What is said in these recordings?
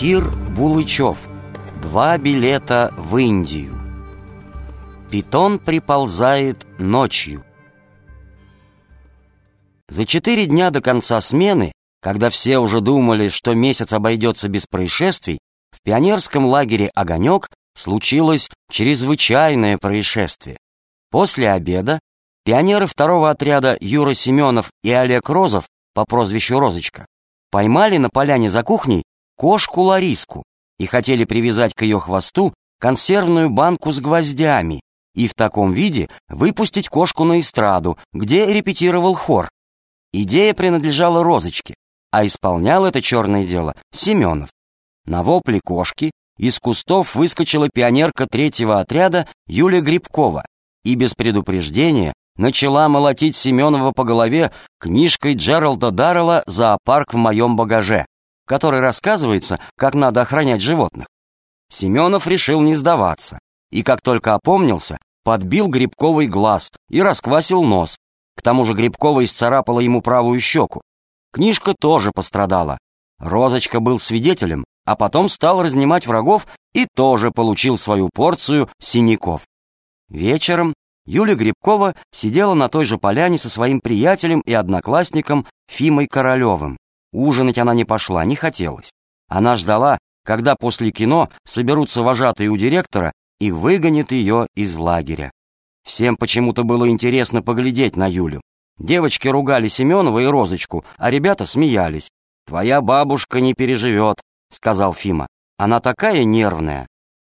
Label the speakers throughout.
Speaker 1: Кир Булычев. 2 билета в Индию. Питон приползает ночью. За 4 дня до конца смены, когда все уже думали, что месяц обойдется без происшествий, в пионерском лагере «Огонек» случилось чрезвычайное происшествие. После обеда пионеры 2-го отряда Юра Семенов и Олег Розов по прозвищу Розочка поймали на поляне за кухней кошку Лариску и хотели привязать к ее хвосту консервную банку с гвоздями и в таком виде выпустить кошку на эстраду, где репетировал хор. Идея принадлежала Розочке, а исполнял это черное дело Семенов. На вопли кошки из кустов выскочила пионерка 3-го отряда Юля Грибкова и без предупреждения начала молотить Семенова по голове книжкой Джералда Даррелла «Зоопарк в моем багаже», в которой рассказывается, как надо охранять животных. Семенов решил не сдаваться, и как только опомнился, подбил Грибковой глаз и расквасил нос. К тому же Грибкова исцарапала ему правую щеку. Книжка тоже пострадала. Розочка был свидетелем, а потом стал разнимать врагов и тоже получил свою порцию синяков. Вечером Юля Грибкова сидела на той же поляне со своим приятелем и одноклассником Фимой Королевым. Ужинать она не пошла, не хотелось. Она ждала, когда после кино соберутся вожатые у директора и выгонят ее из лагеря. Всем почему-то было интересно поглядеть на Юлю. Девочки ругали Семенова и Розочку, а ребята смеялись. «Твоя бабушка не переживет», — сказал Фима. «Она такая нервная».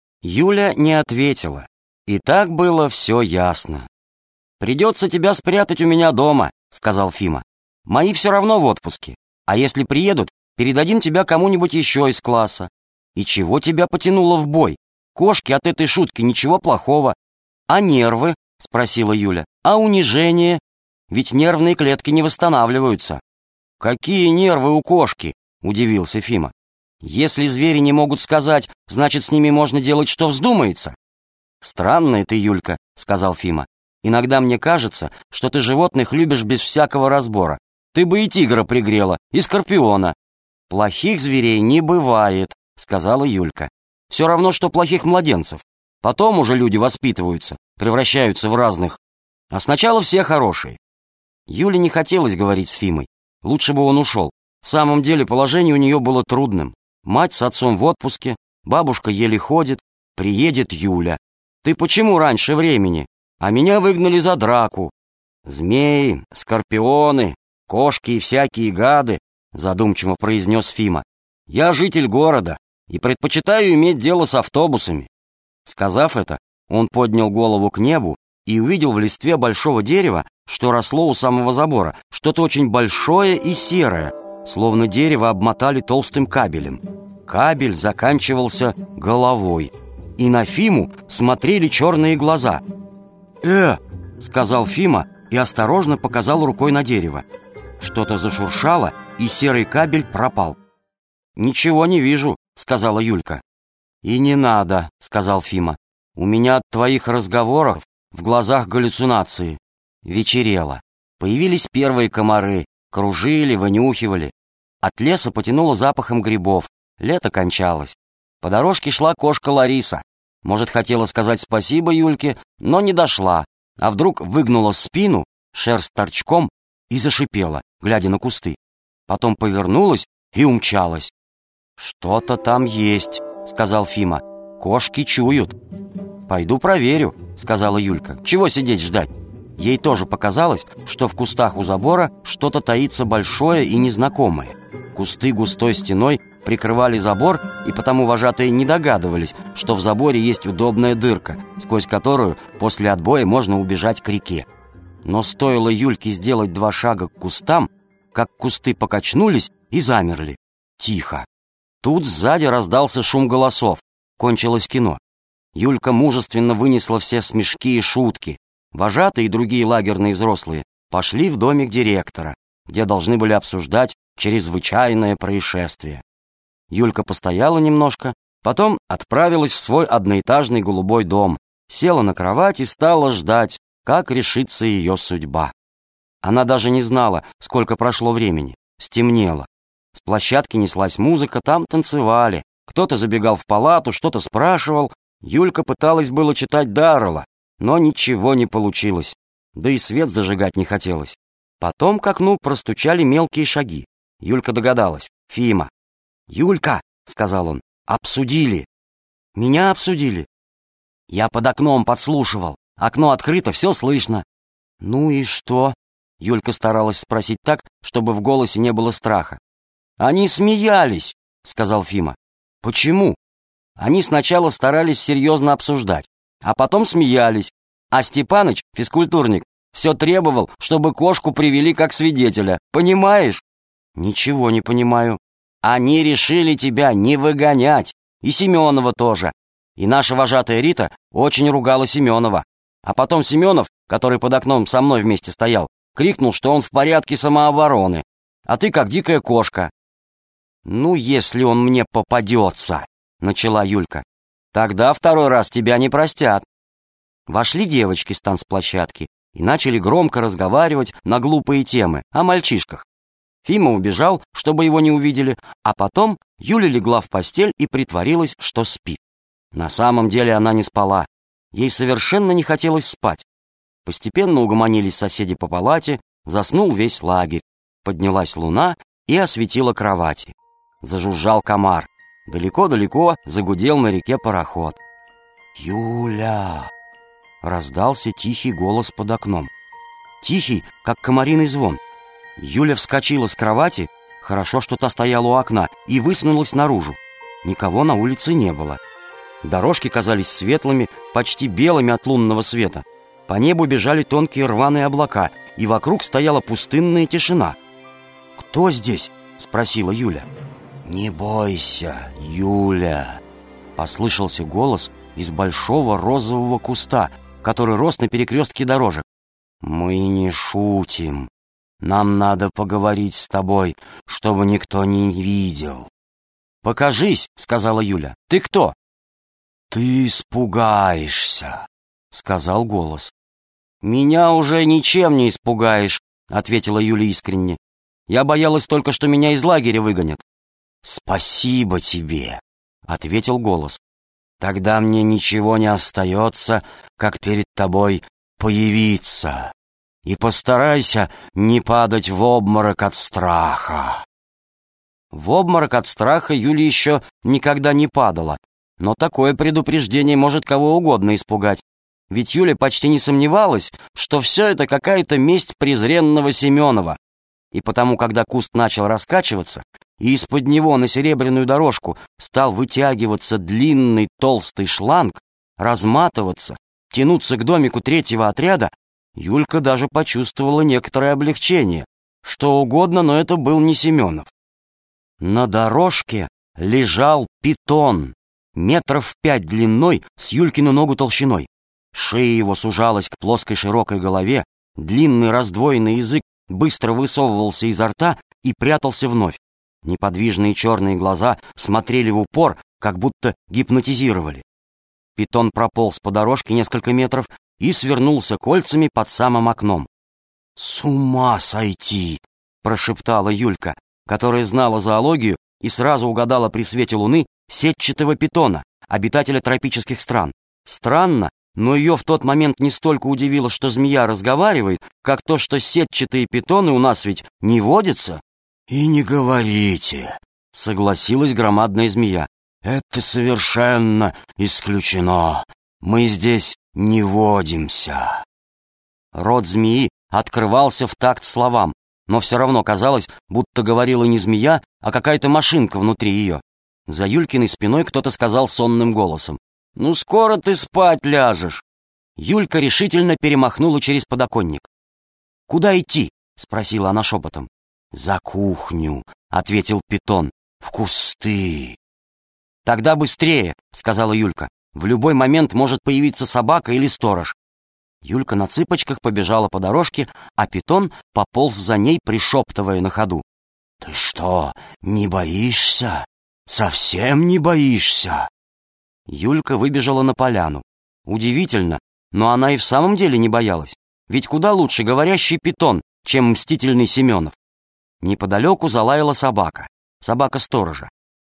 Speaker 1: Юля не ответила. И так было все ясно. «Придется тебя спрятать у меня дома», — сказал Фима. «Мои все равно в отпуске. А если приедут, передадим тебя кому-нибудь еще из класса. И чего тебя потянуло в бой? Кошки от этой шутки ничего плохого. А нервы?» — спросила Юля. «А унижение? Ведь нервные клетки не восстанавливаются». «Какие нервы у кошки?» — удивился Фима. «Если звери не могут сказать, значит, с ними можно делать, что вздумается». «Странная ты, Юлька», — сказал Фима. «Иногда мне кажется, что ты животных любишь без всякого разбора. Ты бы и тигра пригрела, и скорпиона». «Плохих зверей не бывает», — сказала Юлька. «Все равно, что плохих младенцев. Потом уже люди воспитываются, превращаются в разных. А сначала все хорошие». Юле не хотелось говорить с Фимой. Лучше бы он ушел. В самом деле положение у нее было трудным. Мать с отцом в отпуске, бабушка еле ходит, приедет Юля. «Ты почему раньше времени? А меня выгнали за драку». «Змеи, скорпионы, кошки и всякие гады», — задумчиво произнес Фима. «Я житель города и предпочитаю иметь дело с автобусами». Сказав это, он поднял голову к небу и увидел в листве большого дерева, что росло у самого забора, что-то очень большое и серое, словно дерево обмотали толстым кабелем. Кабель заканчивался головой, и на Фиму смотрели черные глаза. — сказал Фима и осторожно показал рукой на дерево. Что-то зашуршало, и серый кабель пропал. «Ничего не вижу», — сказала Юлька. «И не надо», — сказал Фима. «У меня от твоих разговоров в глазах галлюцинации». Вечерело. Появились первые комары, кружили, вынюхивали. От леса потянуло запахом грибов. Лето кончалось. По дорожке шла кошка Лариса. Может, хотела сказать спасибо Юльке, но не дошла, а вдруг выгнула спину, шерсть торчком, и зашипела, глядя на кусты. Потом повернулась и умчалась. «Что-то там есть», — сказал Фима. «Кошки чуют». «Пойду проверю», — сказала Юлька. «Чего сидеть ждать?» Ей тоже показалось, что в кустах у забора что-то таится большое и незнакомое. Кусты густой стеной прикрывали забор, и потому вожатые не догадывались, что в заборе есть удобная дырка, сквозь которую после отбоя можно убежать к реке. Но стоило Юльке сделать 2 шага к кустам, как кусты покачнулись и замерли. Тихо. Тут сзади раздался шум голосов. Кончилось кино. Юлька мужественно вынесла все смешки и шутки. Вожатые и другие лагерные взрослые пошли в домик директора, где должны были обсуждать чрезвычайное происшествие. Юлька постояла немножко, потом отправилась в свой одноэтажный голубой дом, села на кровать и стала ждать, как решится ее судьба. Она даже не знала, сколько прошло времени. Стемнело. С площадки неслась музыка, там танцевали. Кто-то забегал в палату, что-то спрашивал. Юлька пыталась было читать Даррелла, но ничего не получилось. Да и свет зажигать не хотелось. Потом к окну простучали мелкие шаги. Юлька догадалась. Фима. «Юлька», — сказал он, — «обсудили». «Меня обсудили?» «Я под окном подслушивал. Окно открыто, все слышно». «Ну и что?» Юлька старалась спросить так, чтобы в голосе не было страха. «Они смеялись», — сказал Фима. «Почему?» Они сначала старались серьезно обсуждать, а потом смеялись. А Степаныч, физкультурник, все требовал, чтобы кошку привели как свидетеля. Понимаешь? Ничего не понимаю. Они решили тебя не выгонять. И Семенова тоже. И наша вожатая Рита очень ругала Семенова. А потом Семенов, который под окном со мной вместе стоял, крикнул, что он в порядке самообороны. А ты как дикая кошка. «Ну, если он мне попадется», — начала Юлька, — «тогда второй раз тебя не простят». Вошли девочки с танцплощадки и начали громко разговаривать на глупые темы о мальчишках. Фима убежал, чтобы его не увидели, а потом Юля легла в постель и притворилась, что спит. На самом деле она не спала. Ей совершенно не хотелось спать. Постепенно угомонились соседи по палате, заснул весь лагерь. Поднялась луна и осветила кровати. Зажужжал комар. Далеко-далеко загудел на реке пароход. «Юля!» — раздался тихий голос под окном. Тихий, как комариный звон. Юля вскочила с кровати, хорошо, что та стояла у окна, и высунулась наружу. Никого на улице не было. Дорожки казались светлыми, почти белыми от лунного света. По небу бежали тонкие рваные облака, и вокруг стояла пустынная тишина. «Кто здесь?» — спросила Юля. «Не бойся, Юля!» — послышался голос из большого розового куста, который рос на перекрестке дорожек. «Мы не шутим. Нам надо поговорить с тобой, чтобы никто не видел». «Покажись», — сказала Юля. «Ты кто?» «Ты испугаешься», — сказал голос. «Меня уже ничем не испугаешь», — ответила Юля искренне. «Я боялась только, что меня из лагеря выгонят». «Спасибо тебе», — ответил голос. «Тогда мне ничего не остается, как перед тобой появиться. И постарайся не падать в обморок от страха». В обморок от страха Юля еще никогда не падала, но такое предупреждение может кого угодно испугать. Ведь Юля почти не сомневалась, что все это какая-то месть презренного Семенова. И потому, когда куст начал раскачиваться, и из-под него на серебряную дорожку стал вытягиваться длинный толстый шланг, разматываться, тянуться к домику третьего отряда, Юлька даже почувствовала некоторое облегчение. Что угодно, но это был не Семенов. На дорожке лежал питон, 5 метров длиной, с Юлькину ногу толщиной. Шея его сужалась к плоской широкой голове, длинный раздвоенный язык быстро высовывался изо рта и прятался вновь. Неподвижные черные глаза смотрели в упор, как будто гипнотизировали. Питон прополз по дорожке несколько метров и свернулся кольцами под самым окном. «С ума сойти!» — прошептала Юлька, которая знала зоологию и сразу угадала при свете луны сетчатого питона, обитателя тропических стран. Странно, но ее в тот момент не столько удивило, что змея разговаривает, как то, что сетчатые питоны у нас ведь не водятся. «И не говорите», — согласилась громадная змея. «Это совершенно исключено. Мы здесь не водимся». Рот змеи открывался в такт словам, но все равно казалось, будто говорила не змея, а какая-то машинка внутри ее. За Юлькиной спиной кто-то сказал сонным голосом: «Ну, скоро ты спать ляжешь». Юлька решительно перемахнула через подоконник. «Куда идти?» — спросила она шепотом. «За кухню», — ответил питон, — «в кусты». «Тогда быстрее», — сказала Юлька. «В любой момент может появиться собака или сторож». Юлька на цыпочках побежала по дорожке, а питон пополз за ней, пришептывая на ходу: «Ты что, не боишься? Совсем не боишься?» Юлька выбежала на поляну. Удивительно, но она и в самом деле не боялась. Ведь куда лучше говорящий питон, чем мстительный Семенов. Неподалеку залаяла собака, собака сторожа.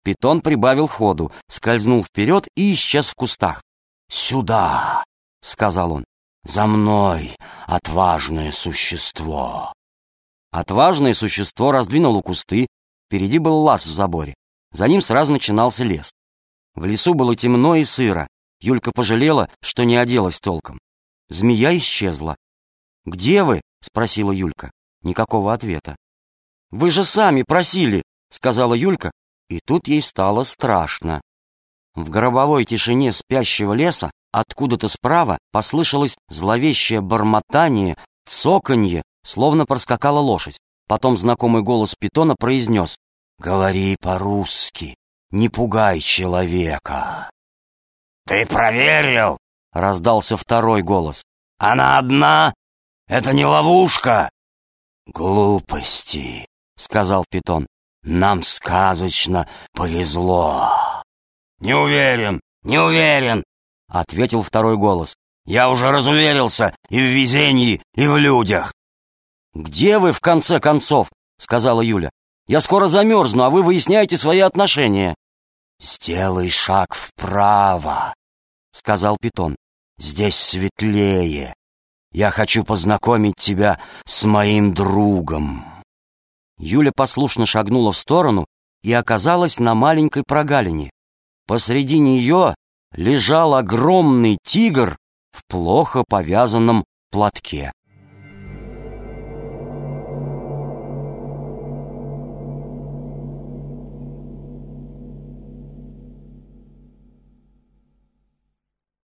Speaker 1: Питон прибавил ходу, скользнул вперед и исчез в кустах. «Сюда!» — сказал он. «За мной, отважное существо!» Отважное существо раздвинуло кусты, впереди был лаз в заборе. За ним сразу начинался лес. В лесу было темно и сыро. Юлька пожалела, что не оделась толком. Змея исчезла. «Где вы?» — спросила Юлька. Никакого ответа. «Вы же сами просили!» — сказала Юлька, и тут ей стало страшно. В гробовой тишине спящего леса откуда-то справа послышалось зловещее бормотание, цоканье, словно проскакала лошадь. Потом знакомый голос Питона произнес: «Говори по-русски, не пугай человека». «Ты проверил?» — раздался второй голос. «Она одна? Это не ловушка?» «Глупости», — сказал Питон. «Нам сказочно повезло». «Не уверен, не уверен», — ответил второй голос. «Я уже разуверился и в везении, и в людях». «Где вы, в конце концов?» — сказала Юля. «Я скоро замерзну, а вы выясняете свои отношения». «Сделай шаг вправо», — сказал Питон. «Здесь светлее. Я хочу познакомить тебя с моим другом». Юля послушно шагнула в сторону и оказалась на маленькой прогалине. Посреди нее лежал огромный тигр в плохо повязанном платке.